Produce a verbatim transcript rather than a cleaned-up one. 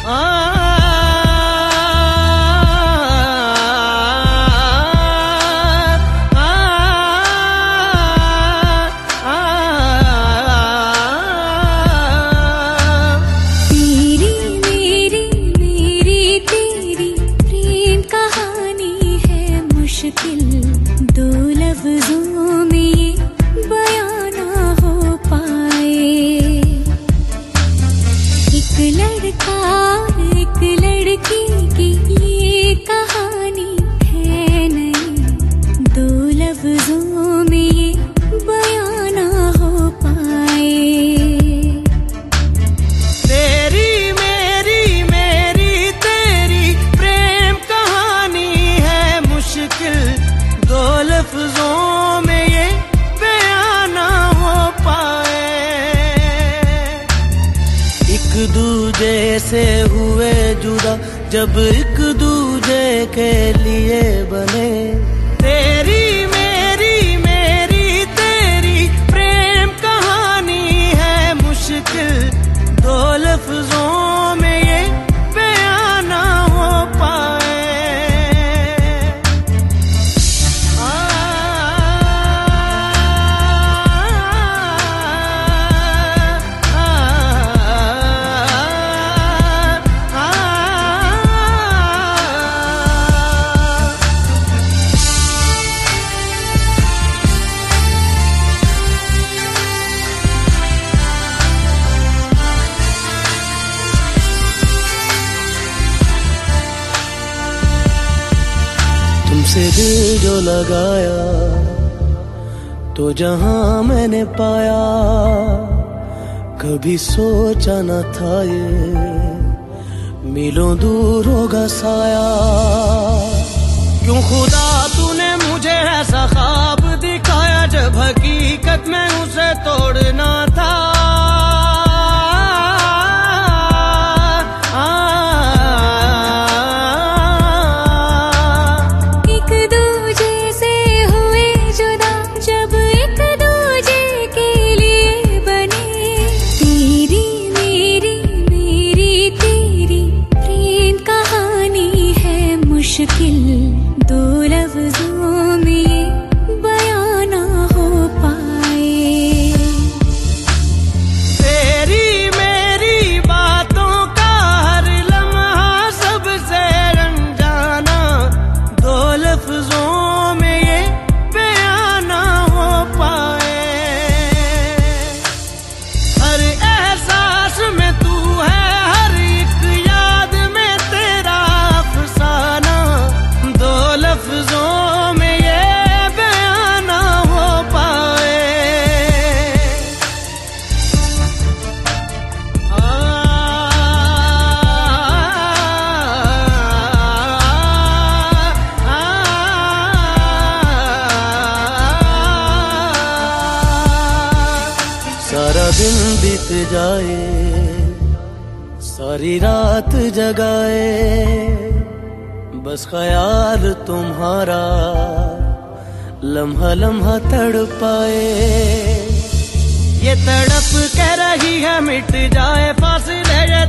दो लफ्जों में ये बयां ना हो पाए। एक लड़का एक लड़की की ये कहानी है नहीं, दो लफ्जों में ये बयां ना हो पाए। तेरी मेरी मेरी तेरी प्रेम कहानी है मुश्किल, दो लफ्जों में ये बयां ना हो पाए। एक दूजे से हुए जुदा जब एक दूजे के लिए बने, तेरी मेरी मेरी तेरी प्रेम कहानी है मुश्किल, दो लफ्जों में ये बयां ना हो पाए। तुमसे दिल जो लगाया तो जहां मैंने पाया, कभी सोचा न था ये मीलों दूर होगा साया। क्यों खुदा तूने मुझे ऐसा ख्वाब दिखाया जब हकीकत में उसे तोड़ना था। मुश्किल दो लफ्जों में ये बयां ना हो पाए। तेरी मेरी बातों का हर लम्हा सबसे अनजाना, दो लफ्जों में ये बयां ना हो पाए। हर एहसास में तू है, हर एक याद में तेरा अफसाना, दो लफ्जों में ये बयां ना हो पाए। आ, आ, सारा दिन बीत जाए, सारी रात जगाए, बस ख्याल तुम्हारा लम्हा लम्हा तड़पाए। ये तड़प कह रही है मिट जाए फासले,